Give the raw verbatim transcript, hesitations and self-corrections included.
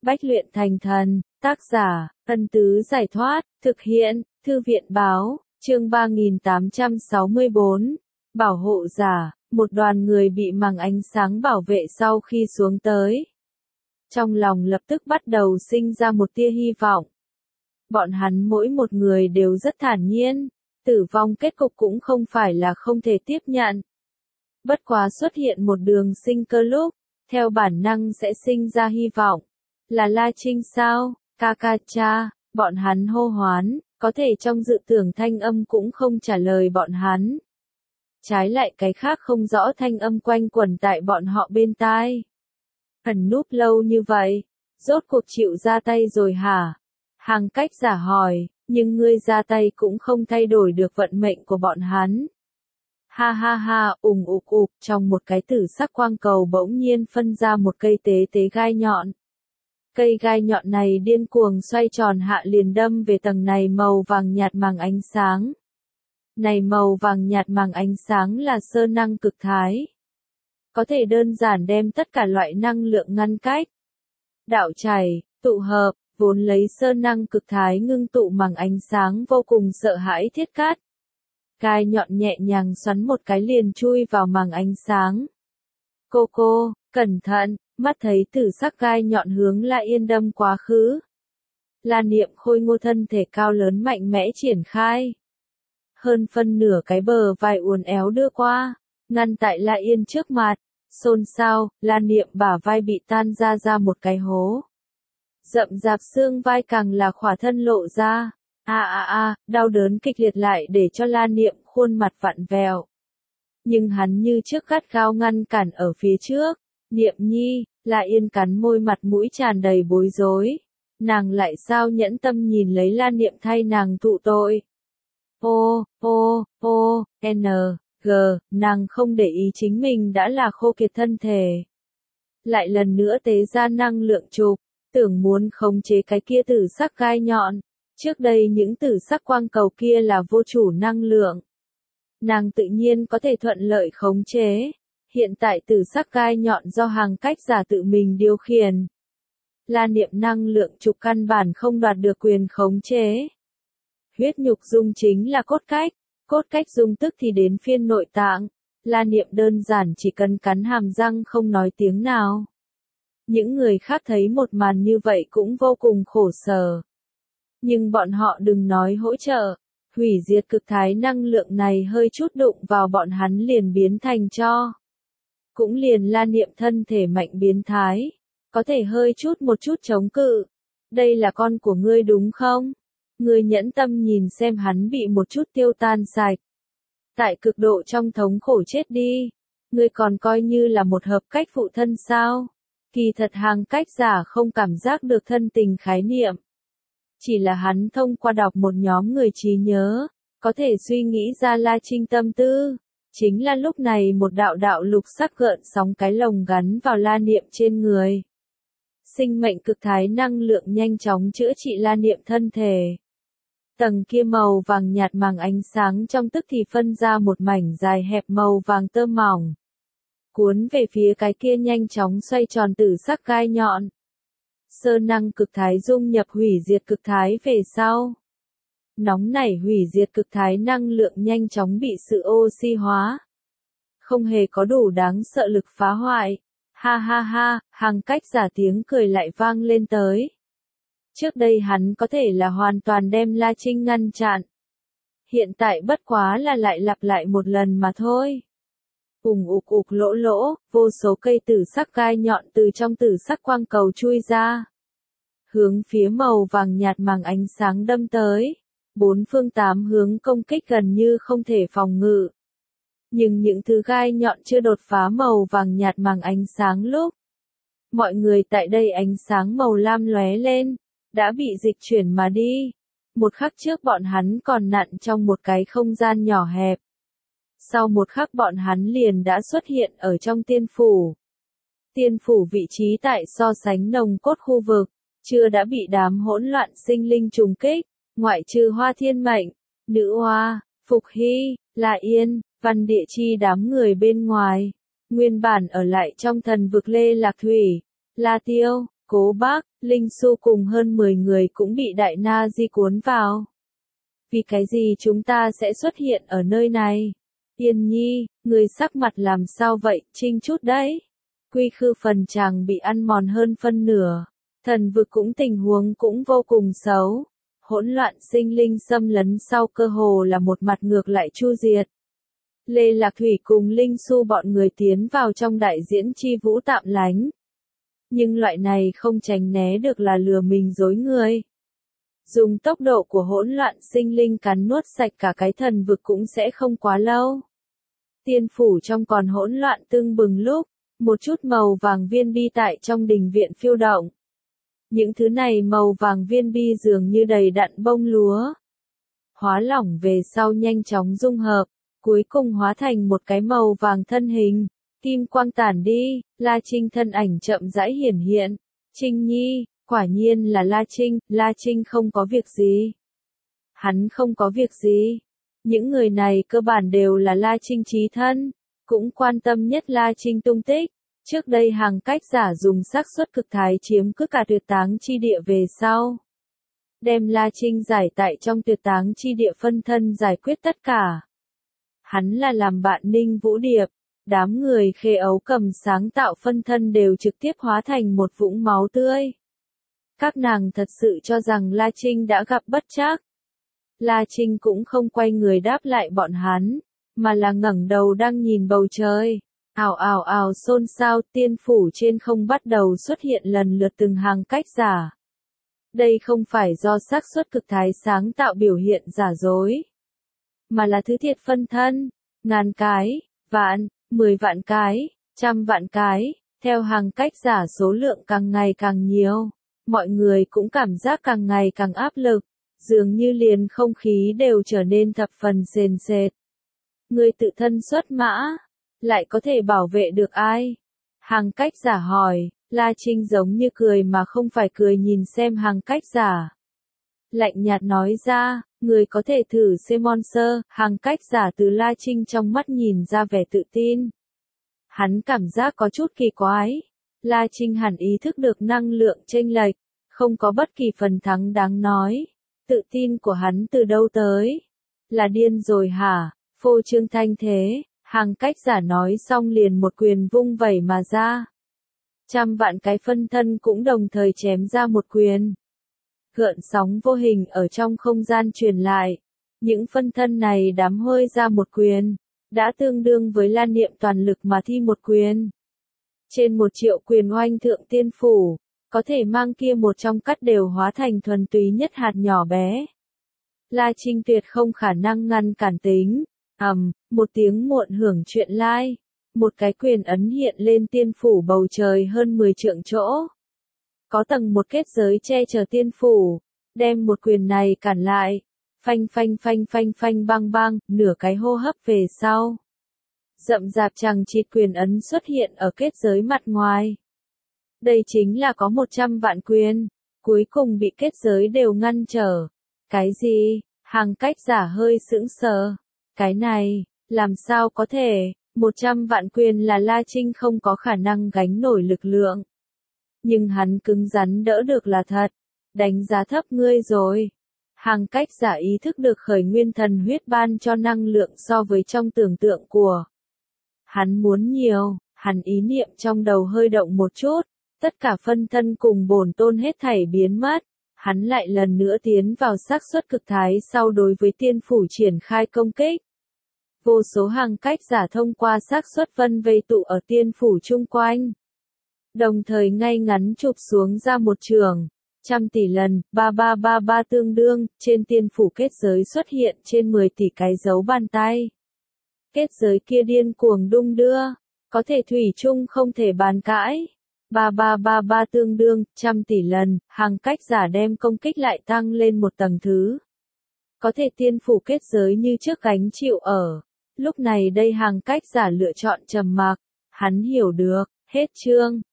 Bách luyện thành thần, tác giả, Ân Tứ Giải Thoát, thực hiện, Thư viện Báo, chương ba nghìn tám trăm sáu mươi tư, bảo hộ giả, một đoàn người bị màng ánh sáng bảo vệ sau khi xuống tới. Trong lòng lập tức bắt đầu sinh ra một tia hy vọng. Bọn hắn mỗi một người đều rất thản nhiên, tử vong kết cục cũng không phải là không thể tiếp nhận. Bất quá xuất hiện một đường sinh cơ lúc, theo bản năng sẽ sinh ra hy vọng. Là La Trinh sao, ca ca cha, bọn hắn hô hoán, có thể trong dự tưởng thanh âm cũng không trả lời bọn hắn. Trái lại cái khác không rõ thanh âm quanh quẩn tại bọn họ bên tai. Ẩn núp lâu như vậy, rốt cuộc chịu ra tay rồi hả? Hàng Cách Giả hỏi, nhưng ngươi ra tay cũng không thay đổi được vận mệnh của bọn hắn. Ha ha ha, ùng ục ục, trong một cái tử sắc quang cầu bỗng nhiên phân ra một cây tế tế gai nhọn. Cây gai nhọn này điên cuồng xoay tròn hạ liền đâm về tầng này màu vàng nhạt màng ánh sáng. Này màu vàng nhạt màng ánh sáng là sơ năng cực thái. Có thể đơn giản đem tất cả loại năng lượng ngăn cách. Đạo chảy, tụ hợp, vốn lấy sơ năng cực thái ngưng tụ màng ánh sáng vô cùng sợ hãi thiết cát. Gai nhọn nhẹ nhàng xoắn một cái liền chui vào màng ánh sáng. Cô cô, cẩn thận, mắt thấy tử sắc gai nhọn hướng La Yên đâm quá khứ. La Niệm khôi ngô thân thể cao lớn mạnh mẽ triển khai. Hơn phân nửa cái bờ vai uốn éo đưa qua, ngăn tại La Yên trước mặt, xôn xao, La Niệm bả vai bị tan ra ra một cái hố. Rậm rạp xương vai càng là khỏa thân lộ ra. A a a, đau đớn kịch liệt lại để cho La Niệm khuôn mặt vặn vẹo. Nhưng hắn như trước gắt gao ngăn cản ở phía trước. Niệm nhi, La Yên cắn môi mặt mũi tràn đầy bối rối. Nàng lại sao nhẫn tâm nhìn lấy La Niệm thay nàng thụ tội. Ô, ô, ô, n, g, nàng không để ý chính mình đã là khô kiệt thân thể. Lại lần nữa tế ra năng lượng trục, tưởng muốn khống chế cái kia tử sắc gai nhọn. Trước đây những tử sắc quang cầu kia là vô chủ năng lượng. Nàng tự nhiên có thể thuận lợi khống chế. Hiện tại tử sắc gai nhọn do Hàng Cách Giả tự mình điều khiển. La Niệm năng lượng trục căn bản không đoạt được quyền khống chế. Huyết nhục dung chính là cốt cách, cốt cách dung tức thì đến phiên nội tạng. La Niệm đơn giản chỉ cần cắn hàm răng không nói tiếng nào. Những người khác thấy một màn như vậy cũng vô cùng khổ sở. Nhưng bọn họ đừng nói hỗ trợ, hủy diệt cực thái năng lượng này hơi chút đụng vào bọn hắn liền biến thành tro. Cũng liền La Niệm thân thể mạnh biến thái, có thể hơi chút một chút chống cự. Đây là con của ngươi đúng không? Ngươi nhẫn tâm nhìn xem hắn bị một chút tiêu tan sạch. Tại cực độ trong thống khổ chết đi. Ngươi còn coi như là một hợp cách phụ thân sao? Kỳ thật Hàng Cách Giả không cảm giác được thân tình khái niệm. Chỉ là hắn thông qua đọc một nhóm người trí nhớ, có thể suy nghĩ ra La Trinh tâm tư. Chính là lúc này một đạo đạo lục sắc gợn sóng cái lồng gắn vào La Niệm trên người. Sinh mệnh cực thái năng lượng nhanh chóng chữa trị La Niệm thân thể. Tầng kia màu vàng nhạt màng ánh sáng trong tức thì phân ra một mảnh dài hẹp màu vàng tơ mỏng. Cuốn về phía cái kia nhanh chóng xoay tròn tử sắc gai nhọn. Sơ năng cực thái dung nhập hủy diệt cực thái về sau. Nóng nảy hủy diệt cực thái năng lượng nhanh chóng bị sự oxy hóa. Không hề có đủ đáng sợ lực phá hoại. Ha ha ha, Hàng Cách Giả tiếng cười lại vang lên tới. Trước đây hắn có thể là hoàn toàn đem La Trinh ngăn chặn. Hiện tại bất quá là lại lặp lại một lần mà thôi. Ùng ục ục lỗ lỗ, vô số cây tử sắc gai nhọn từ trong tử sắc quang cầu chui ra. Hướng phía màu vàng nhạt màng ánh sáng đâm tới. Bốn phương tám hướng công kích gần như không thể phòng ngự. Nhưng những thứ gai nhọn chưa đột phá màu vàng nhạt màng ánh sáng lúc. Mọi người tại đây ánh sáng màu lam lóe lên, đã bị dịch chuyển mà đi. Một khắc trước bọn hắn còn nặn trong một cái không gian nhỏ hẹp. Sau một khắc bọn hắn liền đã xuất hiện ở trong tiên phủ. Tiên phủ vị trí tại so sánh nồng cốt khu vực, chưa đã bị đám hỗn loạn sinh linh trùng kích, ngoại trừ Hoa Thiên Mệnh, Nữ Hoa, Phục Hy, La Yên, Văn Địa Chi đám người bên ngoài. Nguyên bản ở lại trong thần vực Lê Lạc Thủy, La Tiêu, Cố Bác, Linh Xu cùng hơn mười người cũng bị Đại Na Di cuốn vào. Vì cái gì chúng ta sẽ xuất hiện ở nơi này? Yên Nhi, người sắc mặt làm sao vậy, trinh chút đấy. Quy Khư phần chàng bị ăn mòn hơn phân nửa. Thần vực cũng tình huống cũng vô cùng xấu. Hỗn loạn sinh linh xâm lấn sau cơ hồ là một mặt ngược lại chu diệt. Lê Lạc Thủy cùng Linh Xu bọn người tiến vào trong đại diễn chi vũ tạm lánh. Nhưng loại này không tránh né được là lừa mình dối người. Dùng tốc độ của hỗn loạn sinh linh cắn nuốt sạch cả cái thần vực cũng sẽ không quá lâu. Tiên phủ trong còn hỗn loạn tưng bừng lúc, một chút màu vàng viên bi tại trong đình viện phiêu động. Những thứ này màu vàng viên bi dường như đầy đặn bông lúa. Hóa lỏng về sau nhanh chóng dung hợp, cuối cùng hóa thành một cái màu vàng thân hình. Kim quang tản đi, La Trinh thân ảnh chậm rãi hiển hiện. Trinh Nhi, quả nhiên là La Trinh, La Trinh không có việc gì. Hắn không có việc gì. Những người này cơ bản đều là La Trinh chí thân, cũng quan tâm nhất La Trinh tung tích. Trước đây hàng cách giả dùng xác suất cực thái chiếm cứ cả tuyệt táng chi địa về sau. Đem La Trinh giải tại trong tuyệt táng chi địa phân thân giải quyết tất cả. Hắn là làm bạn Ninh Vũ Điệp, đám người Khê Ấu Cầm sáng tạo phân thân đều trực tiếp hóa thành một vũng máu tươi. Các nàng thật sự cho rằng La Trinh đã gặp bất trắc. La Trinh cũng không quay người đáp lại bọn hắn, mà là ngẩng đầu đang nhìn bầu trời. Ào ào ào xôn xao, tiên phủ trên không bắt đầu xuất hiện lần lượt từng hàng cách giả. Đây không phải do xác suất cực thái sáng tạo biểu hiện giả dối, mà là thứ thiệt phân thân, ngàn cái, vạn, mười vạn cái, trăm vạn cái, theo hàng cách giả số lượng càng ngày càng nhiều, mọi người cũng cảm giác càng ngày càng áp lực, dường như liền không khí đều trở nên thập phần sền sệt. Người tự thân xuất mã, lại có thể bảo vệ được ai? Hàng cách giả hỏi, La Trinh giống như cười mà không phải cười nhìn xem hàng cách giả. Lạnh nhạt nói ra, người có thể thử xem monster, hàng cách giả từ La Trinh trong mắt nhìn ra vẻ tự tin. Hắn cảm giác có chút kỳ quái. La Trinh hẳn ý thức được năng lượng chênh lệch, không có bất kỳ phần thắng đáng nói. Tự tin của hắn từ đâu tới? Là điên rồi hả? Phô trương thanh thế. Hàng cách giả nói xong liền một quyền vung vẩy mà ra. Trăm vạn cái phân thân cũng đồng thời chém ra một quyền. Gợn sóng vô hình ở trong không gian truyền lại. Những phân thân này đám hơi ra một quyền, đã tương đương với lan niệm toàn lực mà thi một quyền. Trên một triệu quyền oanh thượng tiên phủ, có thể mang kia một trong cắt đều hóa thành thuần túy nhất hạt nhỏ bé. La Trinh tuyệt không khả năng ngăn cản tính. ầm, um, một tiếng muộn hưởng chuyện lai, like. Một cái quyền ấn hiện lên tiên phủ bầu trời hơn mười trượng chỗ. Có tầng một kết giới che chở tiên phủ, đem một quyền này cản lại. Phanh phanh phanh phanh phanh bang bang, nửa cái hô hấp về sau. Rậm rạp chằng chịt quyền ấn xuất hiện ở kết giới mặt ngoài. Đây chính là có một trăm vạn quyền, cuối cùng bị kết giới đều ngăn trở. Cái gì? Hàng cách giả hơi sững sờ. Cái này, làm sao có thể, một trăm vạn quyền là La Trinh không có khả năng gánh nổi lực lượng. Nhưng hắn cứng rắn đỡ được là thật, đánh giá thấp ngươi rồi. Hàng cách giả ý thức được khởi nguyên thần huyết ban cho năng lượng so với trong tưởng tượng của. Hắn muốn nhiều, hắn ý niệm trong đầu hơi động một chút, tất cả phân thân cùng bổn tôn hết thảy biến mất. Hắn lại lần nữa tiến vào xác suất cực thái sau đối với tiên phủ triển khai công kích. Vô số hàng cách giả thông qua xác suất vân vây tụ ở tiên phủ chung quanh. Đồng thời ngay ngắn chụp xuống ra một trường, trăm tỷ lần, ba ba ba ba tương đương, trên tiên phủ kết giới xuất hiện trên mười tỷ cái dấu bàn tay. Kết giới kia điên cuồng đung đưa, có thể thủy chung không thể bàn cãi. ba ba ba ba tương đương, trăm tỷ lần, hàng cách giả đem công kích lại tăng lên một tầng thứ. Có thể tiên phủ kết giới như trước gánh chịu ở. Lúc này đây hàng cách giả lựa chọn trầm mặc, hắn hiểu được, hết chương.